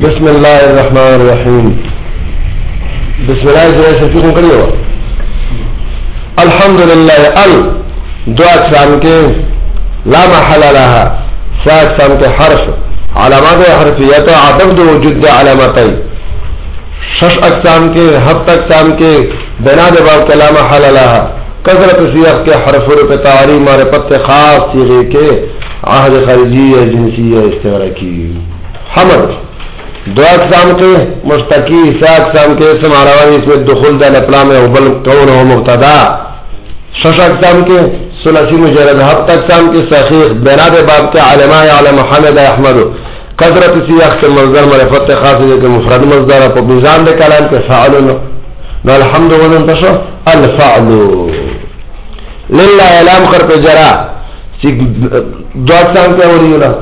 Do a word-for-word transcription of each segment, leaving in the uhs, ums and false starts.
بسم الله الرحمن الرحیم. بسم الله جل سرکون کریو. الحمدللہ ال دو اقسام کے لا محل لها سا اقسام کے حرف علامات حرفیت عدد وجود علامتیں شش اقسام کے ہفت اقسام کے بنا دے باب کے لا محل لها کثرت سیاق کے حرف پہ تعریم معرفت خاص صیغے کے عہد خارجی جنسی استغراقی حمد دو اقسام کے مشتقی سا اقسام کے اسم عربی اس میں دخول دل اپلام وبل کون و مبتدا شش اقسام کے ثلاثی مجرد ہفت اقسام کے صحیح بناد باب کے علماء علم محمد احمد کثرت سیاق کے مصدر معرفت خاص کے مفرد مصدر پر میزان دے کلام کے فعل نو الحمد وزن تشو الفعل للہ اعلام کر پہ جرا دو اقسام کے ہو رہی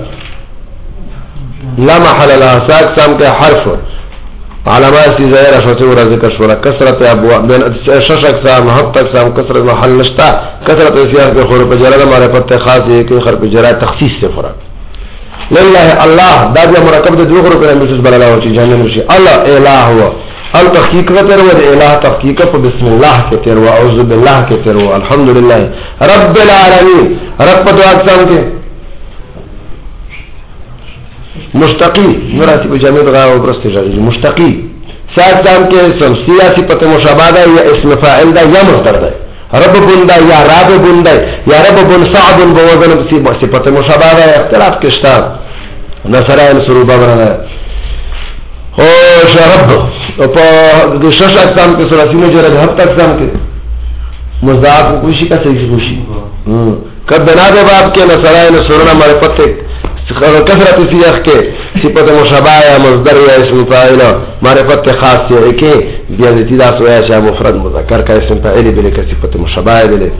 لا محل لها سا اقسام کے حرف علامات سی ظاہر اشوچ ورا ذکر شورا کثرت ابواب بین شش اقسام ہفت اقسام کثرت محل نشتا کثرت سیاق کے خور پہ جرا معرفت خاص ہے کہ خر پہ جرا تخصیص سے فرق للہ اللہ داد مرکب دے دو خور پہ مسز بلا لا چیز جاننے مشی اللہ الہ ہوا التحقیق تر و الہ تحقیق بسم اللہ کے تر و اعوذ باللہ کے تر و الحمدللہ رب العالمین رب دو اقسام کے مشتقی مراتب جامع غیر وبرست جاری مشتقی سات سام کے اسم سیاسی پتہ مشابہ ہے یا اسم فاعل ہے یا مصدر ہے رب بندا یا رب بندا یا رب بن صعب بوزن صفت مشابہ ہے اختلاف کے شتاب نصرائن سروبہ بنا او شرب او شش اقسام کے ثلاثی مجرد ہفت اقسام کے مضاف کوشی کا صحیح کوشی کب بنا دے باب کے نصرائن سرنا معرفت کثرت سیاق کے صفت مشابہ یا مصدر یا اسم فاعل معرفت خاص ہے کہ بیاضتی دا سویا شاہ مفرد مذکر کا اسم فاعل بلے کا صفت مشابہ بلے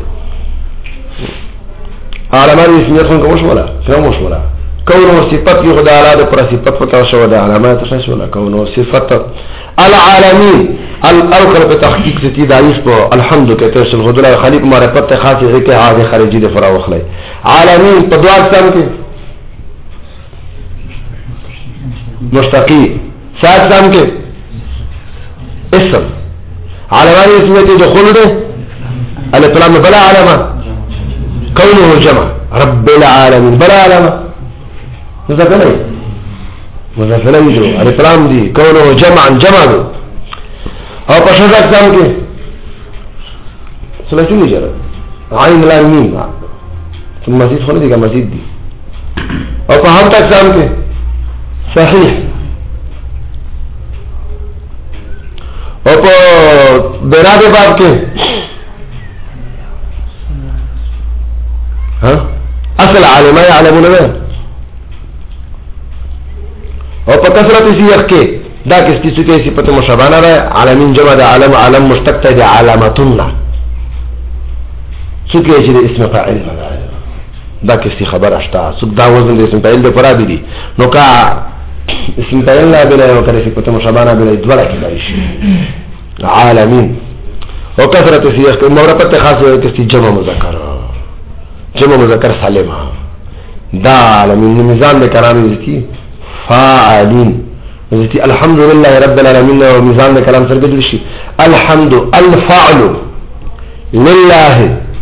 علامات اسمیت کو مشمولا فرا مشمولا کون و صفت کی خدا اعلی پر صفت فتح شو دا علامات مشمولا کون و صفت العالمین الاخر پہ تحقیق سے تداریس کو الحمد کہتے ہیں خدا خالق معرفت خاص ہے کہ عاد خارجی دے فرا وخلے عالمین پدوا اقسام کے مشتقی سات اقسام کے اسم علامات اسمیت جو خلد الف لام بلا علامہ کونه جمع رب العالمین بلا علامہ مذکر نہیں مذکر نہیں جو الف لام دی کونه جمعا جمع دو اور پشد اقسام کے ثلاثی مجرد عین لام میم ثم مزید خلد دی کا مزید دی اور پہمت اقسام کے صحیح اور بناد باب کے اصل عالم ہے عالم نے اور کثرت سیاق کے دا کس کی چکے اسی پتہ مشابہ نہ رہے عالمین جمع دا عالم عالم مشتق ہے دا علامتنا چکے اسی دا اسم فاعل لگا دا کس کی خبر اشتا سب دا وزن دا اسم فاعل دا پرا دی نو کا اسم فاعل لا بلا وكذا في كتب مشابهه بلا دولا كده شيء عالمين وكثرة سياق المرابط خاصه كستي جمع مذكر جمع مذكر سالم دا عالمين ميزان الكلام ذاتي فاعلين ذاتي الحمد لله رب العالمين وميزان الكلام سرقد شيء الحمد الفعل لله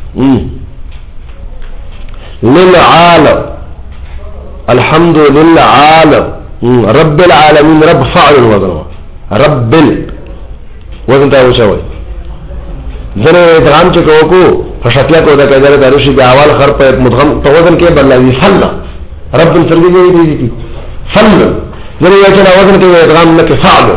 للعالم الحمد للعالم رب العالمین رب فعل وزن رب ال وزن تا وشوي زنه ادغام چکو کو فشکل کو دا کہہ رہا ہے کہ اول خر پر مدغم تو وزن کے بدلا فل رب سرگی دی دی فل زنه یہ کہ وزن کے ادغام نہ کہ فعل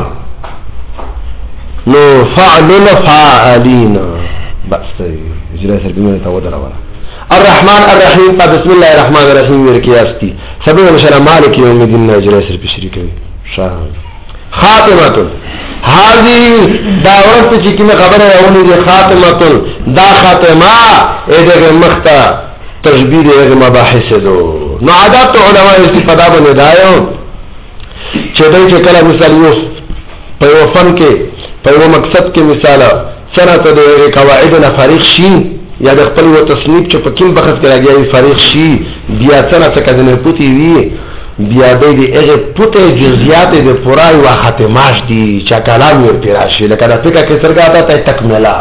نو فعل فاعلین بس اجرا سر بھی تو ودرا والا الرحمن الرحیم بسم الله الرحمن الرحیم ورکیاستی سبب مشرع مالک یوم الدین اجرا سر بشری کوي شاه خاتمه هذه دعوت چې کومه خبره راونی دي خاتمه دا خاتمه اې د مخته تشبیه د مباحث دو نو عادت علماء استفاده باندې دایو چې دوی چې کله مثال یو په فن کې په یو مقصد کې مثال سنت د قواعد نه فارغ شي یا د خپل و تصنیف چې په کوم بحث کې راځي فارغ شي بیا څنګه څه کډنه پوتې وي بیا دی اغه پته جزئیات د پورای و ختماش دي چې کلام ور پیراشي لکه د فقہ کې سرګاته ته تکمله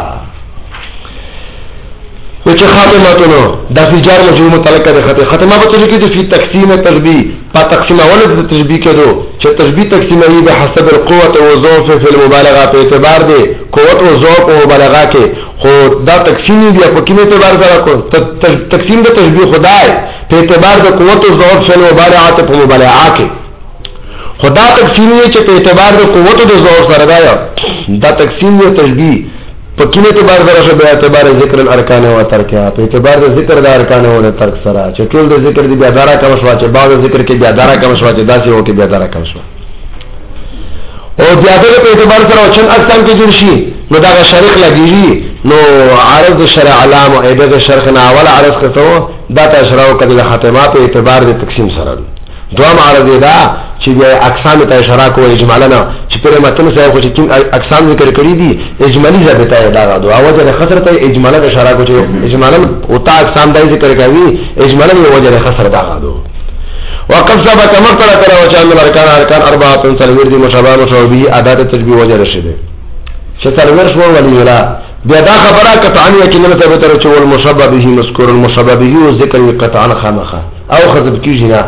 و چې خاتماتونو د فجار مجموع متعلقه ده خطه ختمه به څه کې د فی تقسیم تشبیه په تقسیم اول د تشبیه کېدو چې تشبیه تقسیموي به حسب القوه و ضعف فی المبالغه په اعتبار دی قوت او ضعف او مبالغه کې خو دا تقسیم دی په کوم اعتبار سره کو تقسیم د تشبیه خدای په اعتبار د قوت او ضعف فی المبالغه په مبالغه کې خدا تقسیم یې چې په اعتبار د قوت او ضعف سره دا دا تقسیم دی تشبیه په کوم اعتبار سره به اعتبار ذکر الارکان او ترکه په اعتبار د ذکر د ارکان او ترک سره چې ټول د ذکر دی بیا دارا کوم شوا چې بعض ذکر کې بیا دارا کوم شوا چې داسې وو کې بیا دارا کوم شوا او بیا د په اعتبار سره چن اقسام کې جوړ شي نو دا شرح لګیږي نو عارض شرع علام او ایبه شرح نه اول عارض کتو دا تشراو کړي د ختمات په اعتبار د تقسیم سره دوام عارض دا چې بیا اقسام ته اشاره کوي اجمالا چې پر متن سره خو چې کوم اقسام ذکر کړی دي اجمالی ضابطه دا غو او وجه خسر ته اجمالا اشاره کوي اجمالا او تا اقسام دای ذکر کوي اجمالا وجه خسر دا غو وقد سبق مقتل کرا وجه الارکان ارکان اربعه تلویر دي مشابه مشابه ادات تشبیه وجه رشده چې تلویر شو ولی ولا بیا دا خبره قطعا یقینا ثابت تر چې المشابه به مذکور المشابه به ذکر قطعا خامخه او خذب کیږي نه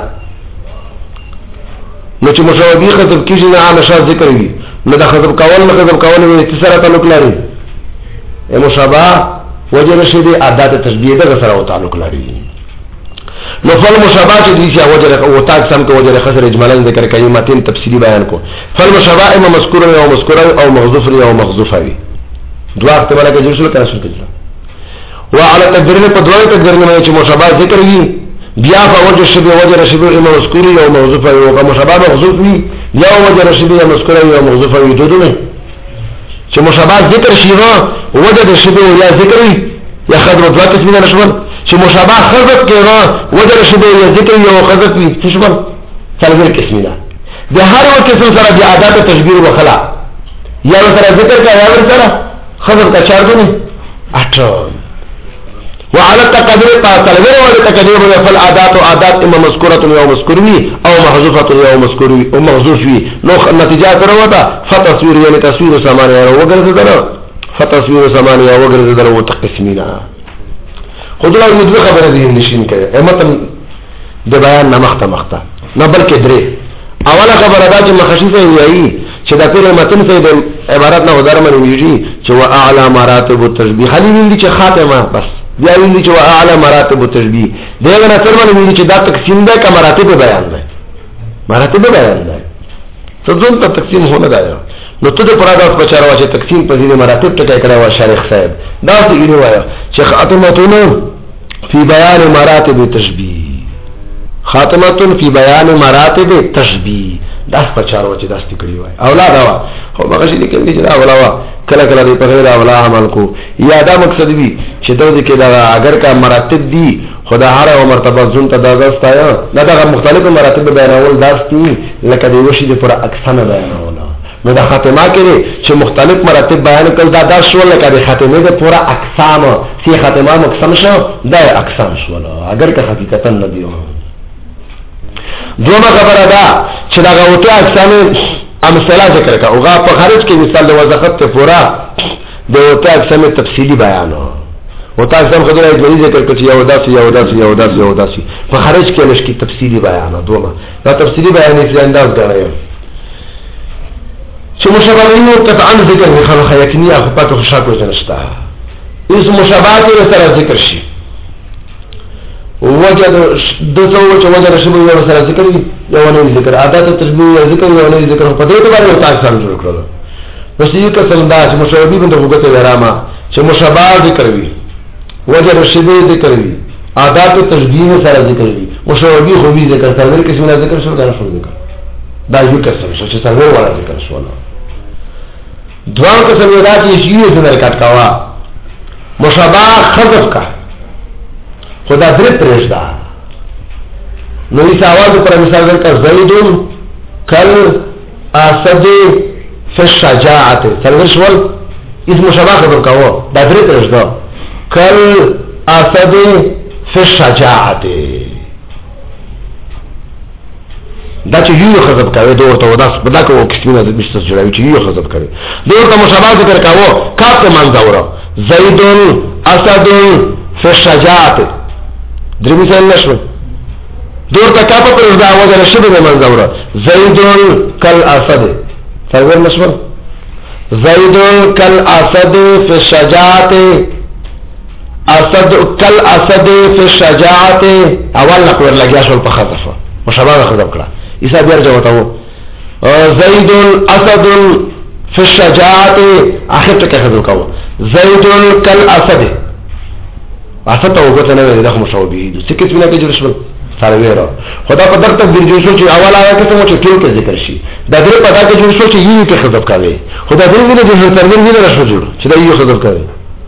نو چې مشابه خذب کیږي نه عام شاذ ذکر وي نو دا خذب کول نه خذب کول نه اتصال تعلق لري اے مشابه وجه رشده ادات تشبیه ده سره تعلق لري نو فل مشابه چې دي چې وجه او تاج سم کو وجه خسر اجمالا ذکر کوي متن تفصیلی بیان کو فل مشابه اما مذکور او مذکور او محذوف او محذوف وي دوا احتمال کې جوړ شو تاسو کې وعلى تقديرنا په دوه تقديرنا چې مشابه ذکر وي بیا په وجه شبه وجه رشبه او مذکور او محذوف او مشابه محذوف وي یا وجه رشبه او مذکور او محذوف وي دوه چې مشابه ذکر شي نو وجه رشبه او یا ذکر وي یا خبر دوه قسمه نشول چې مشابه خذف کړه وجه رشبه یا ذکر او خذف وي تشمل څلور قسمه ده د هر یو قسم سره د عادت تشبیه او خلا یا سره ذکر کا یا سره خبر کا چار دونه اټو وعلى التقدير تلوير وعلى التقدير فالعادات عادات اما مذكوره او مذكوري او محذوفه او مذكوري او محذوفي نو نتیجه ترو ده فتصویر یعنی تصویر سمانه او وګرځیدل فتصویر سمانه او وګرځیدل او تقسیمینا خدای یو دغه خبره دي نشین کړي امتن د بیان نه مخته مخته نه بلکې درې اوله خبره دا چې مخشیفه وایي چې دا په متن څخه د عبارت نه ودار منې ویږي چې وا اعلى مراتب التشبيه خلی ویل چې خاتمه بس بیا ویل چې وا اعلى مراتب التشبيه دغه نه تر باندې ویل چې دا تقسیم ده کا مراتب بیان ده مراتب بیان ده څه ځون ته تقسیم هونه ده نو ته د پراداس بچاره واشه تقسیم په دې مراتب ټکای کړه وا شیخ صاحب دا څه یې وایي چې خاتمه فی بیان مراتب التشبيه خاتمه فی بیان مراتب التشبيه دا بچاره چې داسې کړی وای اولاد وا خو هغه شي کې چې دا ولا وا کله کله په غیر اولا عمل کو یا دا مقصد وي چې دوی کې دا اگر کا مراتب دي خدا هر او مرتبه زون ته دا زستایا دا د مختلفو مراتب بیانول داستی لکه د وشي د پر اقسام بیانول نو دا خاتمه کې چې مختلف مراتب بیان کړل دا دا شو لکه د خاتمه د پورا اقسام سی خاتمه مقسم شو دا اقسام شو اگر که حقیقتا نه دی دوما خبره دا چې دا غوته اقسام امثله ذکر کا اوغه په خارج کې مثال د وضاحت ته پورا د وته اقسام تفصیلی بیان او تا اقسام خبره یې ذکر کړي یو داسې یو داسې یو داسې یو داسې په خارج کې مشکی تفصیلی بیان دوما دا تفصیلی بیان یې انداز غواړي چې مشابهینو قطعا ذکر نه خلک یقیني هغه پاتې خوشاله ځنشتا اس مشابهات سره ذکر شي وجه د څو چې وجه رشبه یو سره ذکر وي یو نه ذکر عادت تشبیه ذکر یو نه ذکر په دې باندې یو تاسو جوړ کړل نو چې قسم دا چې مشابه باندې وګته ورامه چې مشابه ذکر وي وجه رشبه ذکر وي عادت تشبیه سره ذکر وي مشابه خو به ذکر سره کې څنګه ذکر شو کنه شو ذکر دا یو قسم چې څنګه ولا ذکر شو دوه قسم دا چې شی یې څنګه کټ کاوه مشابه حذف کا خدا درې پرېښدا نو یې سوال پر مثال ورکړ زیدون کل اسد فی الشجاعه څنګه شول اسم مشابه خبر کاوه دا درې پرېښدا کل اسد فی الشجاعه دا چې یو حذف کوي دا ورته ودا بدا کو کښینه د مشته جوړوي چې یو حذف کوي دا ورته مشابه ذکر کاوه کاته منځوره زید اسد فی الشجاعه درې مثال نشو دور تا کاپا پر اردا وزر شبه ده منظورا زیدون کل اسد فرور نشو زیدون کل اسد فی الشجاعت اسد کل اسد فی الشجاعت اول نقور لگیا شو الپخذف مشابه خذب کرا ایسا بیار جواتاو زیدون اسد فی الشجاعت آخر تک خذب کاو زیدون کل اسد اسد تا وقت نوی ده مشابه دو سکت بنا که جرشبل سالویرا خدا په درته د جوړ شو چې اول آیا کې څه چې ټول کې ذکر شي دا درې په دا کې جوړ شو چې یو کې حذف کوي خدا دې نه دې هر ترمن نه راځي جوړ چې دا یو حذف کوي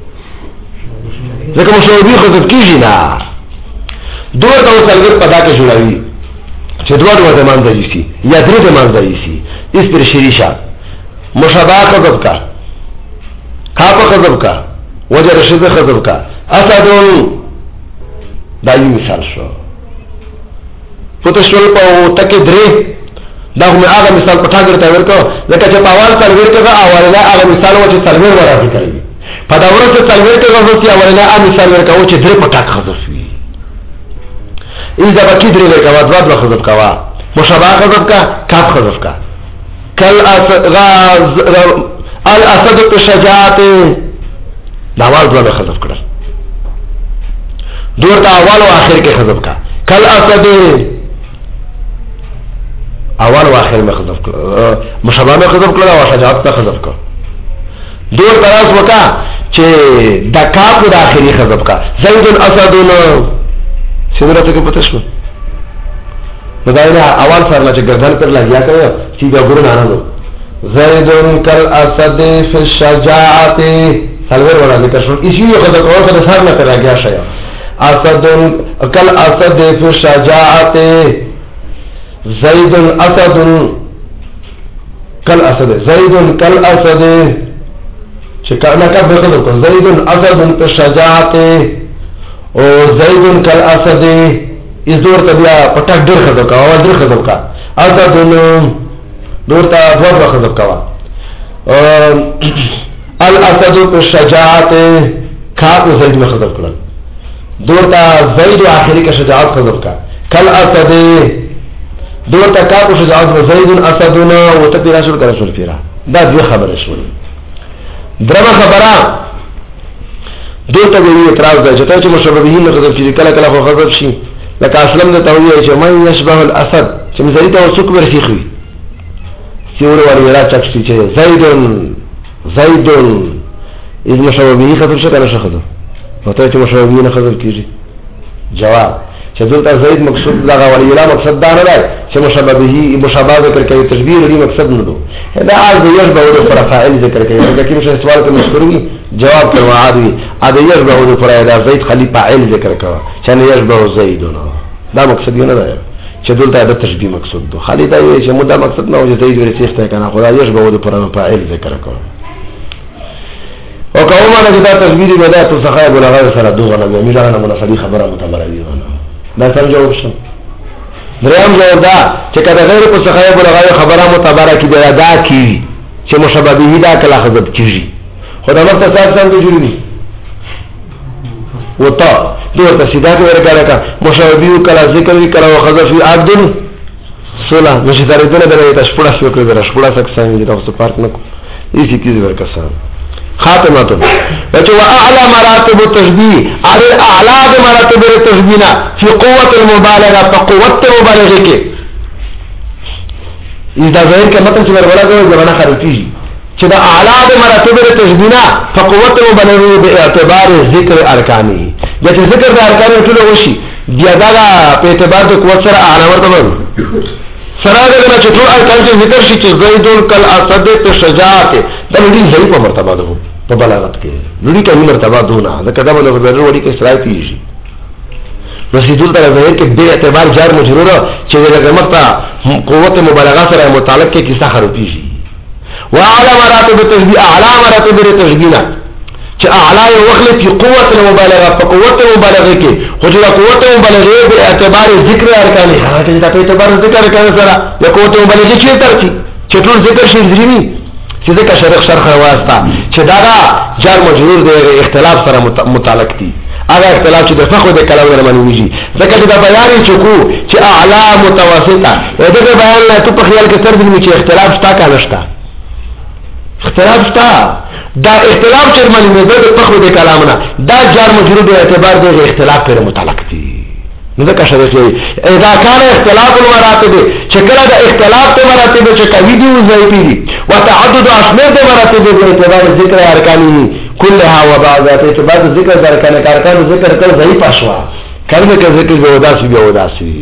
ځکه مشابه حذف کیږي نه دوه دا سالویر په دا کې جوړوي چې دوه دوه زمان ځي شي یا درې زمان ځي شي اس پر شریشا مشابه حذف کا کاپ حذف کا وجه رشد حذف کا اسدون دا یو مثال شو پوتشول په تکي درې دا هم هغه مثال په ټاګر ته ورکو لکه چې په اول سلویر کې دا اوله هغه مثال و چې سلویر ورته کوي په دا ورته سلویر کې غوښتي چې اوله هغه مثال ورکو چې درې په ټاک حذف وي اذا بکی درې ورکو دوه دوه حذف کوا مشابه حذف کا کاف حذف کا کل غاز الاسد الشجاعت دا اول دوه حذف کړل دور دا اول او اخر کې حذف کا کل اسد اول و آخر میں خذف کر مشابه میں خذف کر او شجاعت میں خذف کر دور تراس وکا چې د کاپ د اخري خذف کا زید الاسدون سیدرته کې پته شو بدایله اول سره چې گردن پر لګیا کړو چې دا ګورن انو زید کل اسد فی الشجاعت سلور ولا ذکر شو اسی یو خذف اور خذف سره نه لګیا شي اسد کل اسد فی الشجاعت زید اسد کل اسد زید کل اسد چې کله کا به کړو زید اسد په شجاعت او زید کل اسد اس دور ته بیا پټک ډیر خدو کا او ډیر خدو کا اسد دور ته دوه خدو کا الاسد په شجاعت کا زید میں خدو کړل دور ته زید اخری کا شجاعت خدو کا کل اسد دور تا کاپو شجاعت و زیدن اسدنا و تا پیرا شل کرا شل پیرا دا دوی خبر شل درم خبرا دور تا بیوی اطراف دا چطور چه مشابهین نخذب چیزی کلا کلا خو خذب شی لکه اسلام دا تاویه چه من یشبه الاسد چه مزاری تا و سک برسیخوی سیور والی را چکشتی چه زیدن زیدن از مشابهی خذب شد انا شخذب و تا چه مشابهی نخذب کیجی جواب چې دلته زید مقصود لغه ولی لا مقصد دا نه دی چې مشابه به مشابه ذکر کوي تشبیه لري مقصد نه دو دا عاد یشبه د پر فاعل ذکر کوي دا کې مشه سوال ته مشکروي جواب کړو عادي عاد یشبه د پر دا زید خلی فاعل ذکر کوي چې نه یشبه زید نه دا مقصد نه دی چې دلته د تشبیه مقصود دو خلی دا چې مدا مقصد نه وجه زید ورسیخ ته کنه خدای یشبه د پر فاعل ذکر کوي او کومه نه دا تشبیه دی دا تو صحابه لغه سره دوغه نه میلانه مناسبی خبره متبره دی دا سم جواب شو دریم جواب دا چې کله غیر په صحابه لغوی خبره معتبره کی دا دا کی چې مشابه به دا کله حذف کیږي خدای نو تاسو څنګه جوړی وتا دوه سیدا کې ورګه کا مشابه کله ذکر کړه او حذف عبد سولا نشي درته نه درته شپړه شو کړی درته شپړه څنګه څنګه تاسو پارک نه ایسی کی ورکسان خاتمه ته چې واعلى مراتب التشبيه على اعلى مراتب التشبيه في قوه المبالغه فقوه المبالغه کې اذا ظاهر کې متن چې ورغلاږي زمانہ خارجي چې دا اعلى مراتب التشبيه فقوه المبالغه باعتبار ذکر ارکانه یا چې ذکر د ارکانو ټول وشي بیا دا په اعتبار د قوت سره اعلى ورته سره دا چې ټول ارکان چې ذکر شي چې زید کل اسد په شجاعت دا دې ځای په مرتبه ده په بلاغت کې لوري کې مرتبه دونه دا کدا بل ورته وړي کې سرای پیږي رسیدل تر ظاهر کې به اعتبار جار مجرور چې دغه مطلب قوت مبالغه سره متعلق کې کیسه خرو پیږي واعلى مراتب التشبيه اعلى مراتب التشبيه چې اعلی وخت په قوت المبالغه په قوت المبالغه کې خو چې قوت المبالغه په اعتبار ذکر ارکان هغه چې په اعتبار ذکر ارکان سره د قوت المبالغه چې ترتي چې ټول ذکر شي ذری چې ذکر شرح شرح واسطه چې دا جار مجرور د اختلاف سره متعلق دي هغه اختلاف چې د فقه د کلام سره معنی ځکه چې دا بیان چې کو چې اعلی متوسطه دغه بیان لا ته په خیال کې تر دې چې اختلاف شته کا نشته اختلاف شته دا اختلاف چې معنی نه د فقه د کلام نه دا جار مجرور د اعتبار د اختلاف پر متعلق دي نو ځکه شرط دی اذا كان اختلاف المراتب چې کله د اختلاف ته مراتب چې کوي دي ضعیفي دي وتعدد اسماء د مراتب د اعتبار ذکر ارکانی كلها وبعضها اعتبار ذکر د ارکان ارکان ذکر کله ضعیف شوا کله کې ذکر به وداسي به وداسي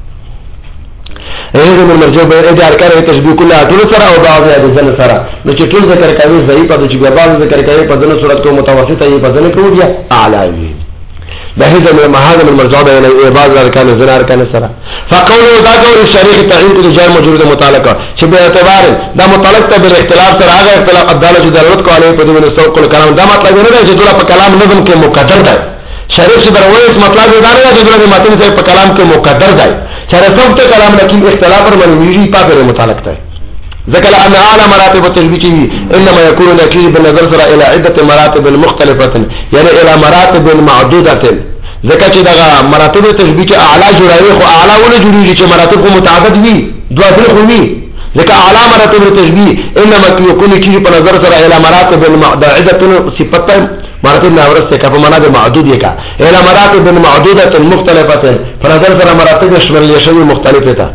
اېغه من مرجو به د ارکان تشبيه كلها ټول سره او بعضها د ځل سره نو چې ټول ذکر کوي ضعیف د چې بعض ذکر کوي په دغه صورت کو متوسطه یې په ځل کې وي اعلی بحيث من المهاجم المرجوع بين بعض الاركان الزنا اركان السرا فقوله دا قول الشريك تعين کو جار موجود متعلقه چې به اعتبار دا متعلق ته بل اختلاف سره هغه اختلاف عدالت چې ضرورت کو علی په دې سوق الكلام دا مطلب نه دی چې ټول په کلام نظم کې مقدر دی شریک چې دروي مطلب دا نه دی چې ټول متن سره په کلام کې مقدر دی چې رسوب ته کلام لکه اختلاف پر منویږي په بل متعلق دی ذكر أن أعلى مراتب التشبيه إنما يكون نكير بالنظر سرى إلى عدة مراتب مختلفة يعني إلى مراتب معدودة ذكر چې دغه مراتب التشبيه أعلى جرائي خو أعلى ولا جرائي چې مراتب متعدد وي دوه خو وي ذكر أعلى مراتب التشبيه إنما يكون نكير بالنظر سرى إلى مراتب عدة صفات مراتب ناورس ته په معنا د معدود یې کا إلى مراتب معدودة مختلفة فنظر سرى مراتب شمل شوی مختلفه ده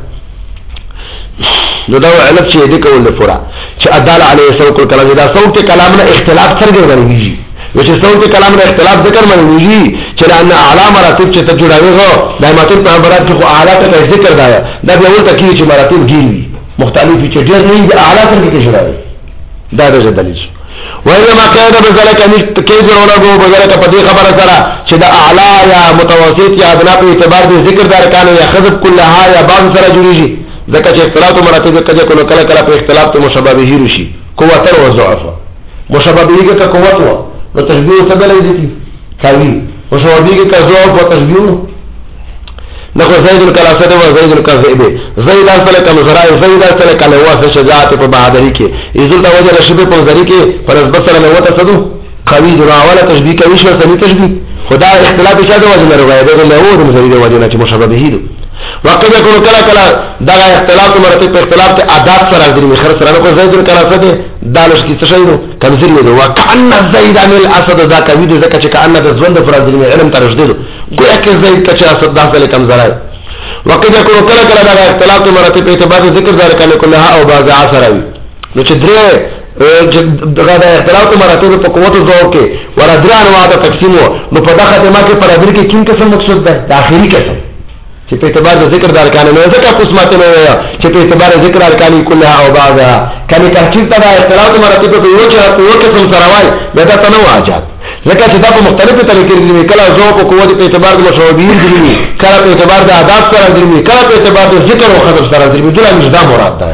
نو دا علت چې دې کول لپاره چې ادل علی سوق الكلام دا صوت کلامنا اختلاف څرګندوي چې صوت کلامنا اختلاف ذکر منوي چې ان اعلی مراتب چې ته جوړاوي هو د مراتب په برابر کې اعلی ته ذکر دا دا به ول تکي چې مراتب ګیری مختلف چې ډېر نه دي اعلی څنګه کې جوړاوي دا د دلیل وإنما كان بذلك ان كيف ورغو بذلك په دې خبره سره چې د اعلی یا متوسط یا ادنا په اعتبار د ذکر دار کانه یا خذب كلها یا بعض سره جوړیږي ځکه چې اختلاف مراتب کله کله کله کله په اختلاف ته مشابهه رشي قوت او ضعف مشابهه کې کا قوت و نو تشبيه څه بلې دي کوي مشابهه کې کا ضعف او تشبيه نو زید الکلاسه او زید الکذب زید اصل کم زرای زید اصل کله واسه شجاعت په بہادری کې یذل د وجه رشبه په ذری کې فرض بسره نو وته صدو قوی دراوله تشبيه کوي شو سمي تشبيه خدا اختلاف شاده وجه نه روایت ده له و د زید وجه نه چې مشابهه دي وقت يكون كلا كلا دا اختلاف مراتب په اختلاف ته عادت سره درې خر سره نو زید الکلاسه ده دالش کې څه شي نو کمزوري ده وکأن زید عن الاسد دا کوي د ځکه چې کأن د ژوند پر درې علم ترشدید ګویا کې زید کچا اسد داخله کم زرای وقت يكون كلا كلا دا اختلاف مراتب په اعتبار ذکر ذکر کنه كلها او بعض عصروي نو چې درې دغه اختلاف مراتب په قوت ذوق کې ورادران واده تقسیم نو په دغه خدمات کې پر ادر کې کوم قسم مقصود ده داخلي قسم چې په اعتبار د ذکر دار کانه نه ځکه قسمت نه چې په اعتبار ذکر ارکانی كلها او بعضها کله ترتیب ته اختلاف مراتب په یو چې په یو قسم سره وای دا تنوع اجازه ځکه چې دا په مختلفو طریقې دي کله ذوق او قوت په اعتبار د مشابهین دي کله په اعتبار د عادت سره دي کله په اعتبار د ذکر او خبر سره دي دغه نظام مراد ده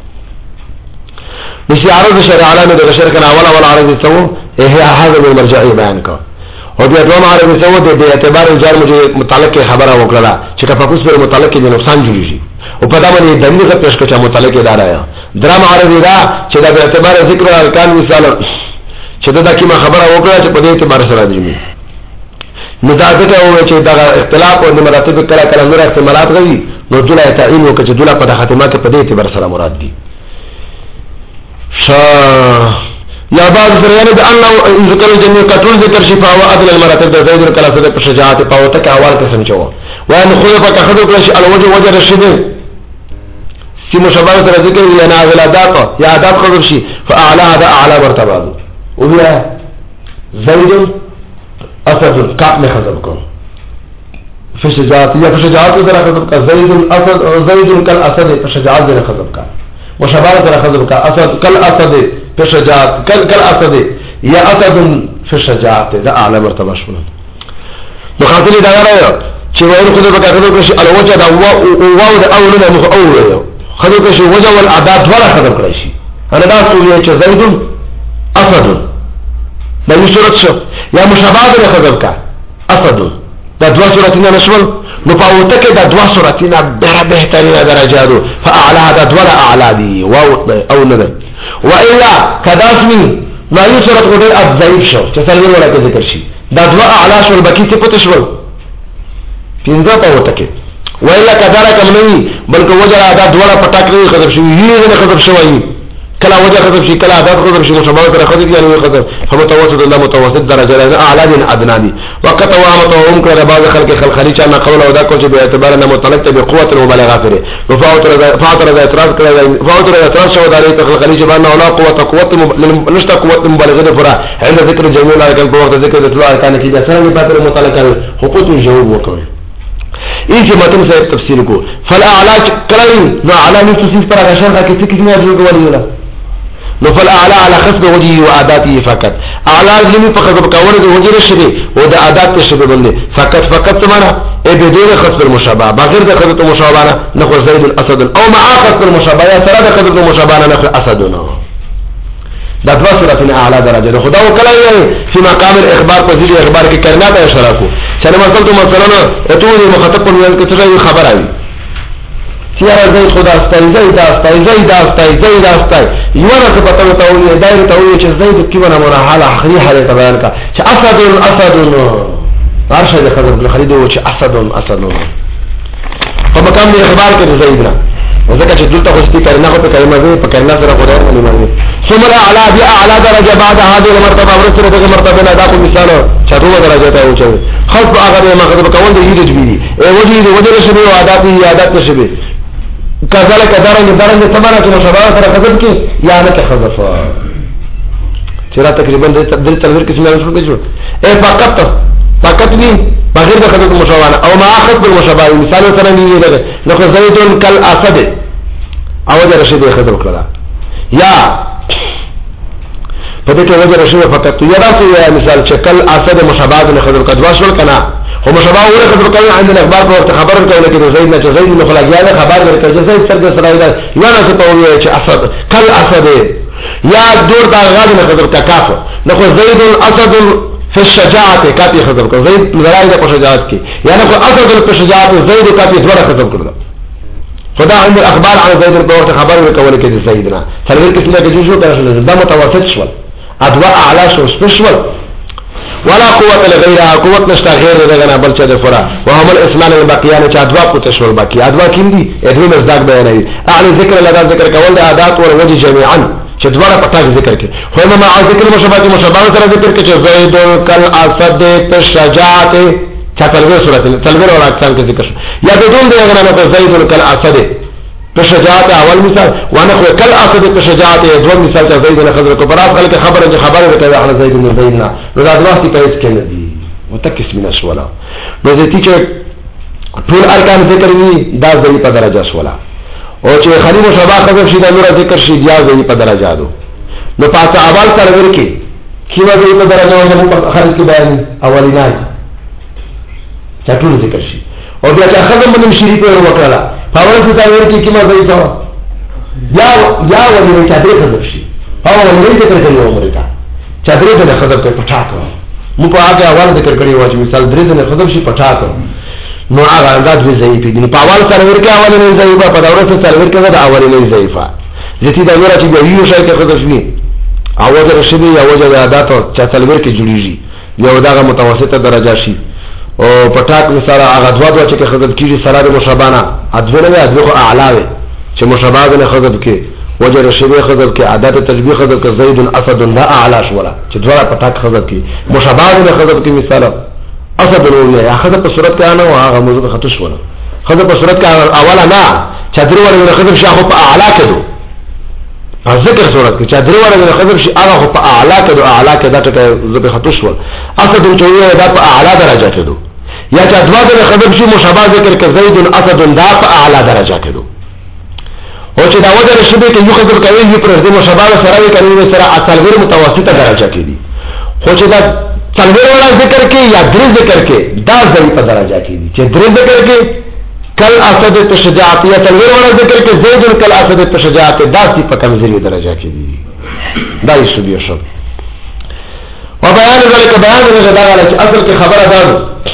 نشي عرض شرع علامه د شرع کنه اوله ولا عرض سو هي هذا المرجعي بیان کا او بیا دوه عرض سو د اعتبار جار متعلق خبره وکړه چې تفقس پر متعلق د نقصان جوړیږي او په دا باندې دلیل څه پیش کړه متعلق دار آیا درام عرض دا چې د اعتبار ذکر ارکان مثال چې دا کیما خبره وکړه چې په دې اعتبار سره دی نو دا څه او چې دا اختلاف او مراتب کله کله نور احتمالات غوي نو دله تعین وکړه چې دله په ختمات په دې اعتبار سره مراد دي شا یا بعض سریانه د الله ذکر جنې کټول ذکر شفا او عدل المراتب د زید الکلاسه په شجاعت په وته کې اول قسم چو وان خو په کخذ کړ شي الوجه وجه رشید سی مشابهه سره ذکر یا نازل عادت یا عادت خبر شي فاعلى هذا اعلى مرتبه او بیا زید اسد کاپ میں خذب کو في شجاعت یا في شجاعت سره خذب کا زید الاسد او زید کالاسد په شجاعت سره خذب کا مشابهه سره خذب کا اسد کالاسد في شجاعت كل كل اسد يا اسد في الشجاعه ده اعلى مرتبه شونه مخاطري دا رايو چې وایي خو به کاغذ کې الوجه دا واو دا اولنا مخ اول خذ کې وجه والعادات ولا خذ کړی شي انا دا سوري چې زید اسد دا اخری صورت شو یا مشابه ده حذف کا اسد دا دوا صورتینا نشول نو پاوته کې دا دوا صورتینا ډېره بهترینه درجه ده فاعلى دا دوا اعلى دي واو او نه و الا کداسمی نو یو صورت غوډه ضعیف شو چې څلور ولا کې ذکر شي دا دوا اعلى شول بکی څه پته شول پینځه پاوته کې و الا کذالک کم نه بلکې وجه دا دوا پټاکې خطر شي یی نه خطر شوی کلا وجه خطر شي کلا عادت خطر شي مشابه سره خطر یعنی خطر فمتوسط الله متوسط درجه ده اعلى من ادنى دي وقت وامتهم کړه بعض خلق خلخلی چا نه قول او دا کو چې به اعتبار نه متعلق ته بقوت المبالغه فره وفاوت فاوت اعتراض کړه فاوت اعتراض شو دالي خلخلی چې باندې ولا قوت قوت نشته قوت مبالغه فره عند ذکر جميع لكن په وخت ذکر د طلوع کان کې دا سره به متعلق حقوق جواب وکړي ایچ متن سے تفسیر کو فالاعلى کړه نو اعلى تفسیر پر اشاره کې څه کې نه جوړ کولی نو فالاعلى على خصب وجهه وعاداته فقط اعلى لمن فقط بكونه وجه الشبه وده عادات الشبه بنده فقط فقط سمعنا اي بدون خصب المشابه بغير ده خصب المشابه نخو زيد الاسد او مع خصب المشابه يا ترى ده خصب المشابه نخو اسدنا ده دوا صورتنا اعلى درجه ده خدا وکړه في مقام الاخبار په ذریعہ اخبار کې کرنا ته اشاره کو چې مثلا مثلا اتوني مخاطب په ویل کې څه خبر آئی سیاره زید خدا استای زید استای زید استای زید استای یوه څه پته وته وي دایره ته وي چې زید کیونه مرحله اخري حالت بیان کا چې اسد اسد ارشد د خبر خالد و چې اسد اسد په مقام د اخبار کې زید نه وځکه چې دلته خوستي کرنا کو په کلمه ده په کرنا سره خدای نه مانی ثم اعلى بیا اعلى درجه بعد هذه المرتبه ورسره دغه مرتبه نه دا کو مثال چتو درجه ته وچه خاص هغه مخاطب کول د یوه جبی ای وجه د وجه شبه او عادت عادت شبه كذلك درجه درجه ثمانه چې مشابه سره حذف کې یا نه کې حذف چیرې تقریبا د تبدیل تلویر کې څه شروع کېږي اے فقط فقط دي بغیر د حذف مشابه او ما اخذ بالمشابه مثال سره نیږي ده نو زید کل اسد او د رشید حذف کړه یا په دې کې وجه رشید فقط یا راځي مثال چې کل اسد مشابه نه حذف کړه واشول کنه هو مشابه ولا خبر کوي عندنا اخبار په وخت خبر کوي چې زید نه زید نو خلاص خبر ورکړي چې زید سره سره دا یو نه څه کوي چې اسد کل اسد یا دور دا غاړي نه خبر کا کاف نو زید اسد في الشجاعه کاپی خبر کوي زید زراعت په شجاعت کې یعنی خو اسد په شجاعت زید کاپی دوره خبر کړل خدا عند الاخبار عن زید په وخت خبر ورکول کې زید نه څلور کله کې شو کړل دا متوسط شول ادوا اعلى شو سپیشل ولا قوت لغيرها قوت نشتا غیر دغه بل چا د فرا وهم الاسلام الباقیان چې ادوا کو تشول باقی ادوا کیم دي ادوی مزداق بیان دي اعلی ذکر لگا ذکر کول د عادات او وجه جميعا چې دواړه پټه ذکر کې خو ما ذکر مشابهت مشابهت سره ذکر کې چې زید کل اسد تشجاعت چا تلوي صورت تلوي ولا اقسام کې ذکر یا بدون دغه نه زید کل اسد تشجاعت اول مثال وانا خو کل اسد تشجاعت دو مثال ته زید نه خبر کو برات خلک خبره چې خبره کوي احنا زید بن زید نه نو دا دروازه په اس کې نه دي متکس من اسولا نو دې چې ټول ارکان ذکر وي دا زید په درجه اسولا او چې خلیل مشابه خبر شي دا نور ذکر شي بیا زید په درجه دو نو پاتہ اول سره ورکی کیما زید په درجه او په خارج کې بیان اولینای چټول ذکر شي او بیا چې خبر باندې شریف ورکړه فاول څه تاویر کې کیما زید یا یا ولې چې درې خبر شي او ولې ذکر کوي عمر کا چې درې نه خبر کوي پټاکو مو په هغه اول ذکر کړی و چې مثال درې نه خبر شي پټاکو نو هغه انداز وی ضعیف دي په اول سره ورکه اول نه ضعیفه په دوره سره ورکه دا اول نه ضعیفه ځکه دا ورته چې یو شی ته خبر شي اواز رشدي یا وجه عادت او چې تلور کې جوړیږي یو دغه متوسطه درجه شي او پټاک سره هغه دوا دوا چې خدمت کیږي سره د مشابهانه ادوونه نه ادوخه اعلاوه چې مشابهه نه خدمت کې وجه رشبه خدمت کې عادت تشبیه خدمت کې زید اسد لا اعلى شولا چې دوا پټاک خدمت کې مشابهه نه خدمت کې مثال اسد ورونه یا خدمت په صورت کې انا او هغه موضوع خطو شولا خدمت په صورت کې اوله نه چې درو ورونه خدمت شاخو په اعلی کېدو ذکر صورت کې چې درو ورونه خدمت شي هغه په اعلی کېدو اعلی کې دا ټکه زبې خطو شول اسد چې دا په اعلی درجه کېدو یا چې ادوا د خبر شي مشابه ذکر کې زید اسد دا په اعلی درجه کې دو او چې دا وجه رشبه کې یو خبر کوي یو پر دې مشابه سره کوي سره اصل متوسطه درجه کې دي خو چې دا څلور ولا ذکر کې یا درې ذکر کې دا زید په درجه کې دي چې درې ذکر کې کل اسد تشجاعت یا څلور ولا ذکر کې زید کل اسد تشجاعت دا په کمزوري درجه کې دي دا یې شو بیا شو بیان ذلك بیان ذلك دا غاله چې اصل کې خبره ده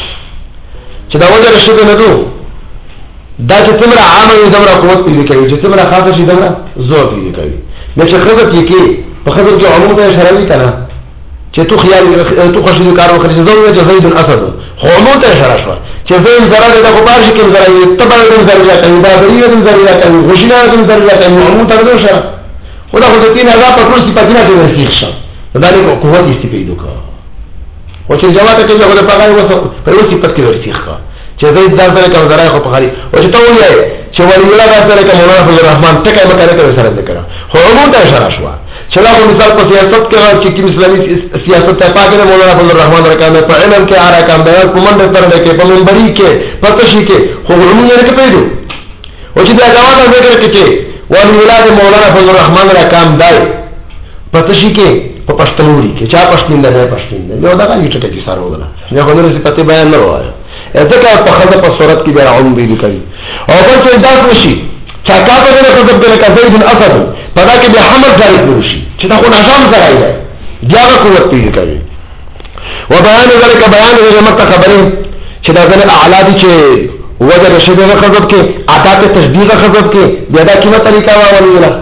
چې دا وجه رشد نه دو دا چې تمره عامه وي دمره قوت پیدا کوي چې تمره خاصه شي دمره زور پیدا کوي نو چې خبرت یې کې په خبر کې عموم ته اشاره وی کنه چې تو خیال تو خوشی کارو خرج زوجه زید الاسد خو عموم ته اشاره شو چې زید زرا د خبر شي کې زرا تبع د زرا کوي دا دریه د زرا کوي خوشینه د زرا کوي عموم ته نو شه خدا خو د تین هزار په ټول صفاتونه کې ورسېږي شه دا له قوت استفاده وکړه او چې جواب ته کې هغه په هغه وسه په یو صفات کې ورسېږي چې زید دار سره کوم زرا خو په خاري او چې ته وایې چې ولی الله دار سره کوم مولانا فضل الرحمن ټکای مکه کوي سره ذکر خو عموم ته اشاره شو چلا کو مثال په سیاست کې راځي چې اسلامي سیاست ته پاګه مولانا فضل الرحمن رکانه په علم کې آرا کام بیان کومند تر دې کې په منبري کې پتشي کې خو عموم نه کې پیدا او چې دا جواب ذکر کې ولی ولاد مولانا فضل الرحمن رکام دای پتشي کې په پښتنوري کې چا پښتون نه پښتون نه یو دا غوښته چې سره وله نه غوډه صفته بیان نه وایي ځکه په خزه په صورت کې به عموم دی کوي او بل څه داس نشي چا کا په دې خزه په لکه زید الاسد په دا کې به حمد جاری نشي چې دا خو نظام سره دی بیا به قوت پیدا کوي و بیان ذلك بیان دې مکه خبره چې دا غن اعلی دي چې وجه رشید نه خزه کې عادت تشبیه خزه کې بیا دا کومه طریقه وایي ولا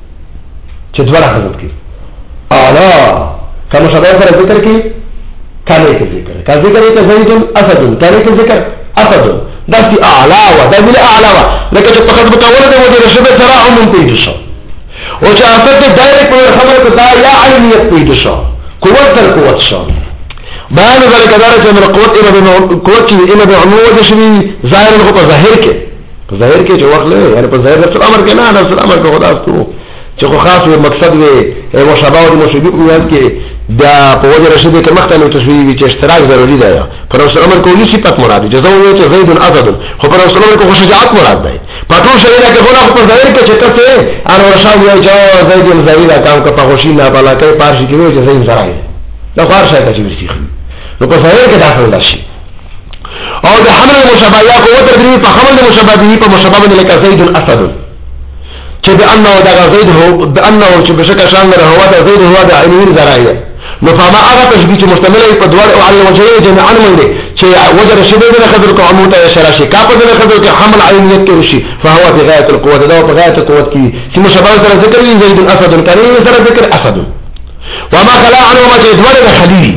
چې دوه خزه کې اعلی کوم شباب سره ذکر کې کله کې ذکر کا ذکر کې زید الاسد کله کې ذکر اسد دا چې اعلی و دا بل اعلی و لکه چې په خطبه کوله د وجه رشید سره عموم پیدا شو او چې اسد ډایرکټ په خبره کې دا یا عینیت پیدا شو قوت تر قوت شو بیان ذلك دارت من القوت الى قوت الى بعمود شوی ظاهر هو په ظاهر کې په ظاهر کې چې وخت له یعنی په ظاهر رسول امر کې نه رسول امر کې خدا ستو چې خو خاص مقصد وي او شباب او مشبيق ویل کې دا په وجه رشید کې مختلف تشویق چې اشتراک ضروري دی پر رسول امر کولی صفات مراد جزا وي چې زید الاسد خو پر رسول امر کو شجاعت مراد دی پټو شریعه کې خو په ظاهر کې چې تاسو ان ورشاو یو زید الزیدا کام کا په خوشینا بالا کې پارشي کې وي چې زید زرای دا خار شای ته ورسیږي نو په ظاهر کې داخل راشي او د حمل المشابهه کو تدریب په حمل المشابهه په مشابهه لکه زید الاسد چې بانه دا زید هو بانه چې بشکه شان له هو دا زید هو د عینین زرایه نو فما هغه تشبیه چې مشتمل په دوه او علی وجهه جميعا باندې چې وجه رشید د خبر کو عموته اشاره شي کا په د خبر کې حمل عینیت کې شي فهو في غایه القوه دا په غایه القوه کې چې مشابهه سره ذکر زید الاسد کله سره ذکر اسد وما خلا عنه ما جدول الخليل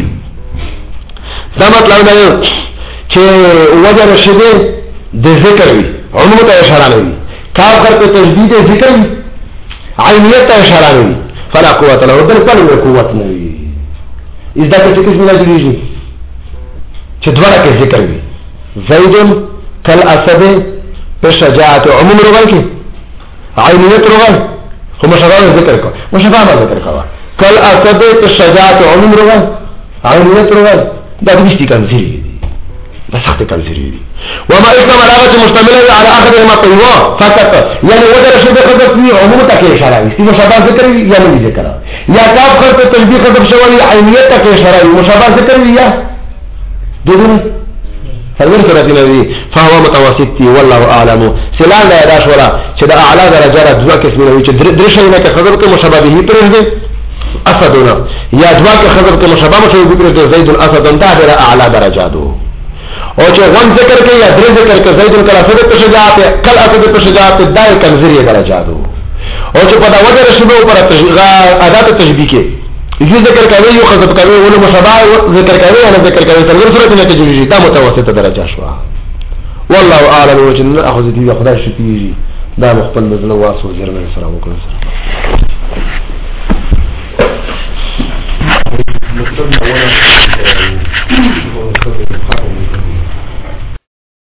دا مطلب دا چې وجه رشید د ذکر وي عموم ته اشاره نه وي کاف کرتے تجدید ذکر وي عینیت ته اشاره نه وي فلا قوت له بل بل قوت نه وي از دا چې کیسه نه جوړیږي چې دوړه کې ذکر وي زید کل اسد په شجاعت عموم روان کې عینیت روان خو مشابه ذکر کو مشابه ذکر کا کل اسد په شجاعت عموم روان عینیت روان دا د مشتي کنځري دا سخت کنځري دي وما اسلام علاقه مشتمله على اخر ما طيوا فقط يعني وجه رشد خطب في عموم تک اشاره وي مشابه ذکر وي یا نه ذکر یا کاف خط تشبيه خطب شوالي عینیت تک اشاره وي مشابه ذکر وي یا دونه فغير ثلاثين دي فهو متوسط والله اعلم سلام لا يداش ولا چې دا اعلى درجات دوا قسمه وي چې درشنه کې خطب کې مشابهه پرې اسدنا یا دوا کې خبر کې مشابه مشو ذکر د زید الاسد دا ډېر اعلی درجاتو او چې غون ذکر کې یا درې ذکر کې زید الاسد په شجاعت کل اسد په شجاعت دای کمزوري درجاتو او چې په دا وجه رشبه پر تشغا ادات تشبیه کې یو ذکر کوي یو خبر کوي ولو مشابه ذکر کوي او ذکر کوي تر صورت نه کې جوړي دا متوسطه درجه شو والله اعلم وجن اخذ دي خدای شتي دا مخبل بدل واسو جرمه السلام علیکم مستند اولا